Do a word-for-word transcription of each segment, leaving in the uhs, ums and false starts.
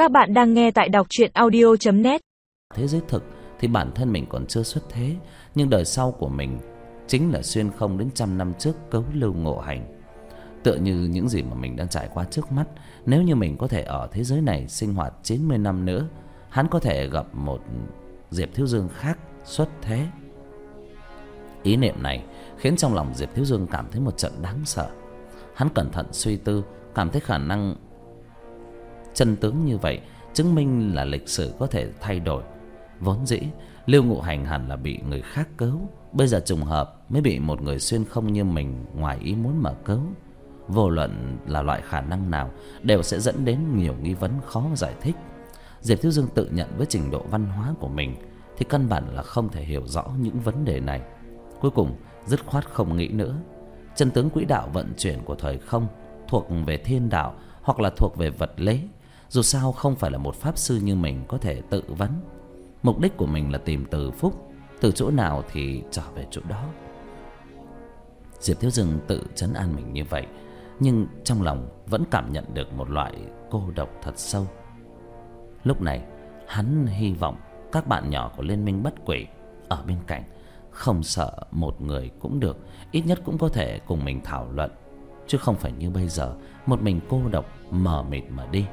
Các bạn đang nghe tại đọc truyện audio chấm net. Thế giới thực thì bản thân mình còn chưa xuất thế, nhưng đời sau của mình chính là xuyên không đến trăm năm trước cấu lưu ngộ hành. Tựa như những gì mà mình đang trải qua trước mắt, nếu như mình có thể ở thế giới này sinh hoạt chín mươi năm nữa, hắn có thể gặp một Diệp Thiếu Dương khác xuất thế. Ý niệm này khiến trong lòng Diệp Thiếu Dương cảm thấy một trận đáng sợ. Hắn cẩn thận suy tư, cảm thấy khả năng chân tướng như vậy chứng minh là lịch sử có thể thay đổi. Vốn dĩ Lưu Ngộ Hành hẳn là bị người khác cứu, bây giờ trùng hợp mới bị một người xuyên không như mình ngoài ý muốn mà cứu. Vô luận là loại khả năng nào đều sẽ dẫn đến nhiều nghi vấn khó giải thích. Diệp Thiếu Dương tự nhận với trình độ văn hóa của mình thì căn bản là không thể hiểu rõ những vấn đề này. Cuối cùng dứt khoát không nghĩ nữa. Chân tướng quỹ đạo vận chuyển của thời không thuộc về thiên đạo hoặc là thuộc về vật lý, dù sao không phải là một pháp sư như mình có thể tự vấn. Mục đích của mình là tìm Từ Phúc, từ chỗ nào thì trở về chỗ đó. Diệp Thiếu Dương tự trấn an mình như vậy, nhưng trong lòng vẫn cảm nhận được một loại cô độc thật sâu. Lúc này hắn hy vọng các bạn nhỏ của Liên minh Bất Quỷ ở bên cạnh, không sợ một người cũng được, ít nhất cũng có thể cùng mình thảo luận, chứ không phải như bây giờ một mình cô độc mờ mịt mà đi.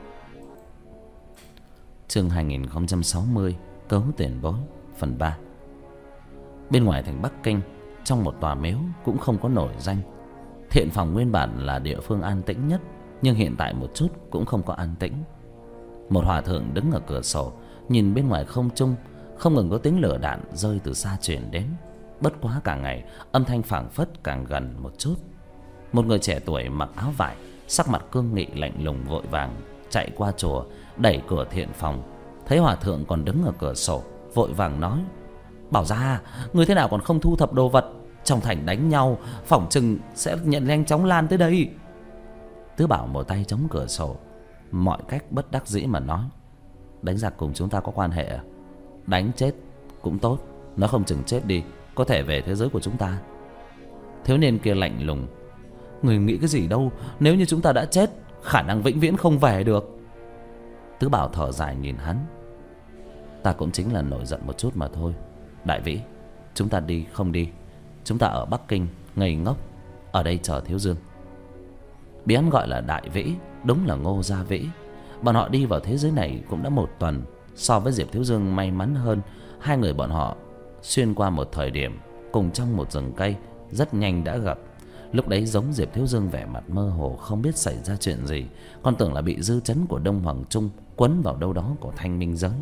Chương hai nghìn không trăm sáu mươi, cấu tiền bối, phần ba. Bên ngoài thành Bắc Kinh, trong một tòa miếu cũng không có nổi danh. Thiện phòng nguyên bản là địa phương an tĩnh nhất, nhưng hiện tại một chút cũng không có an tĩnh. Một hòa thượng đứng ở cửa sổ, nhìn bên ngoài không trung, không ngừng có tiếng lửa đạn rơi từ xa truyền đến. Bất quá cả ngày, âm thanh phảng phất càng gần một chút. Một người trẻ tuổi mặc áo vải, sắc mặt cương nghị lạnh lùng vội vàng chạy qua chùa, đẩy cửa thiện phòng. Thấy hòa thượng còn đứng ở cửa sổ, vội vàng nói: "Bảo ra, người thế nào còn không thu thập đồ vật? Trong thành đánh nhau, phỏng chừng sẽ nhận nhanh chóng lan tới đây." Tứ Bảo một tay chống cửa sổ, mọi cách bất đắc dĩ mà nói: "Đánh giặc cùng chúng ta có quan hệ à? Đánh chết cũng tốt, nó không chừng chết đi có thể về thế giới của chúng ta." Thiếu niên kia lạnh lùng: "Người nghĩ cái gì đâu, nếu như chúng ta đã chết, khả năng vĩnh viễn không về được." Tứ Bảo thở dài nhìn hắn: "Ta cũng chính là nổi giận một chút mà thôi. Đại Vĩ, chúng ta đi không đi? Chúng ta ở Bắc Kinh ngây ngốc ở đây chờ Thiếu Dương." Bí hắn gọi là Đại Vĩ đúng là Ngô Gia Vĩ. Bọn họ đi vào thế giới này cũng đã một tuần. So với Diệp Thiếu Dương may mắn hơn, hai người bọn họ xuyên qua một thời điểm cùng trong một rừng cây, rất nhanh đã gặp. Lúc đấy giống Diệp Thiếu Dương vẻ mặt mơ hồ, không biết xảy ra chuyện gì, còn tưởng là bị dư chấn của Đông Hoàng Trung quấn vào đâu đó của Thanh Minh Giới.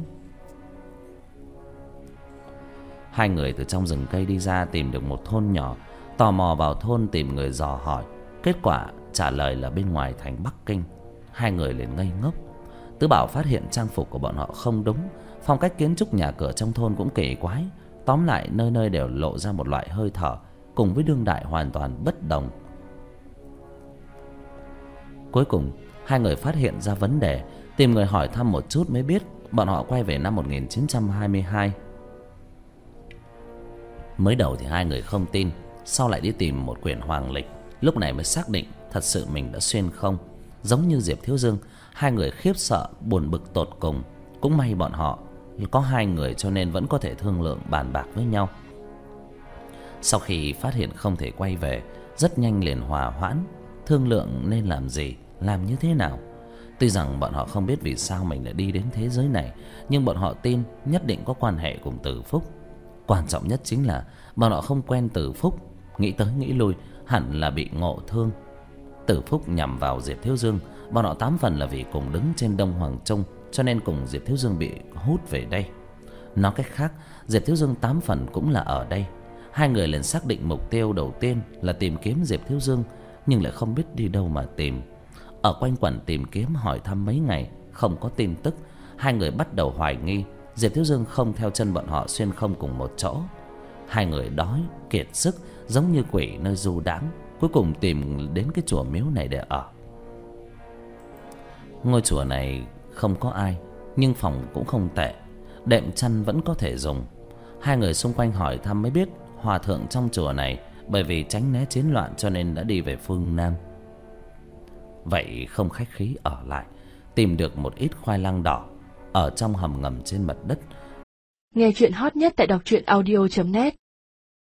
Hai người từ trong rừng cây đi ra, tìm được một thôn nhỏ, tò mò vào thôn tìm người dò hỏi. Kết quả trả lời là bên ngoài thành Bắc Kinh. Hai người liền ngây ngốc. Tứ Bảo phát hiện trang phục của bọn họ không đúng, phong cách kiến trúc nhà cửa trong thôn cũng kỳ quái. Tóm lại nơi nơi đều lộ ra một loại hơi thở cùng với đương đại hoàn toàn bất đồng. Cuối cùng hai người phát hiện ra vấn đề, tìm người hỏi thăm một chút mới biết bọn họ quay về năm một nghìn chín trăm hai mươi hai. Mới đầu thì hai người không tin, sau lại đi tìm một quyển hoàng lịch, lúc này mới xác định thật sự mình đã xuyên không. Giống như Diệp Thiếu Dương, hai người khiếp sợ buồn bực tột cùng. Cũng may bọn họ có hai người cho nên vẫn có thể thương lượng bàn bạc với nhau. Sau khi phát hiện không thể quay về, rất nhanh liền hòa hoãn, thương lượng nên làm gì, làm như thế nào. Tuy rằng bọn họ không biết vì sao mình lại đi đến thế giới này, nhưng bọn họ tin nhất định có quan hệ cùng Từ Phúc. Quan trọng nhất chính là bọn họ không quen Từ Phúc, nghĩ tới nghĩ lui hẳn là bị ngộ thương. Từ Phúc nhằm vào Diệp Thiếu Dương, bọn họ tám phần là vì cùng đứng trên Đông Hoàng Trung, cho nên cùng Diệp Thiếu Dương bị hút về đây. Nói cách khác, Diệp Thiếu Dương tám phần cũng là ở đây. Hai người liền xác định mục tiêu đầu tiên là tìm kiếm Diệp Thiếu Dương, nhưng lại không biết đi đâu mà tìm. Ở quanh quẩn tìm kiếm hỏi thăm mấy ngày không có tin tức, hai người bắt đầu hoài nghi Diệp Thiếu Dương không theo chân bọn họ xuyên không cùng một chỗ. Hai người đói kiệt sức, giống như quỷ nơi du đãng, cuối cùng tìm đến cái chùa miếu này để ở. Ngôi chùa này không có ai, nhưng phòng cũng không tệ, đệm chăn vẫn có thể dùng. Hai người xung quanh hỏi thăm mới biết hòa thượng trong chùa này bởi vì tránh né chiến loạn cho nên đã đi về phương Nam. Vậy không khách khí ở lại, tìm được một ít khoai lang đỏ ở trong hầm ngầm trên mặt đất. Nghe chuyện hot nhất tại đọc truyện audio chấm net.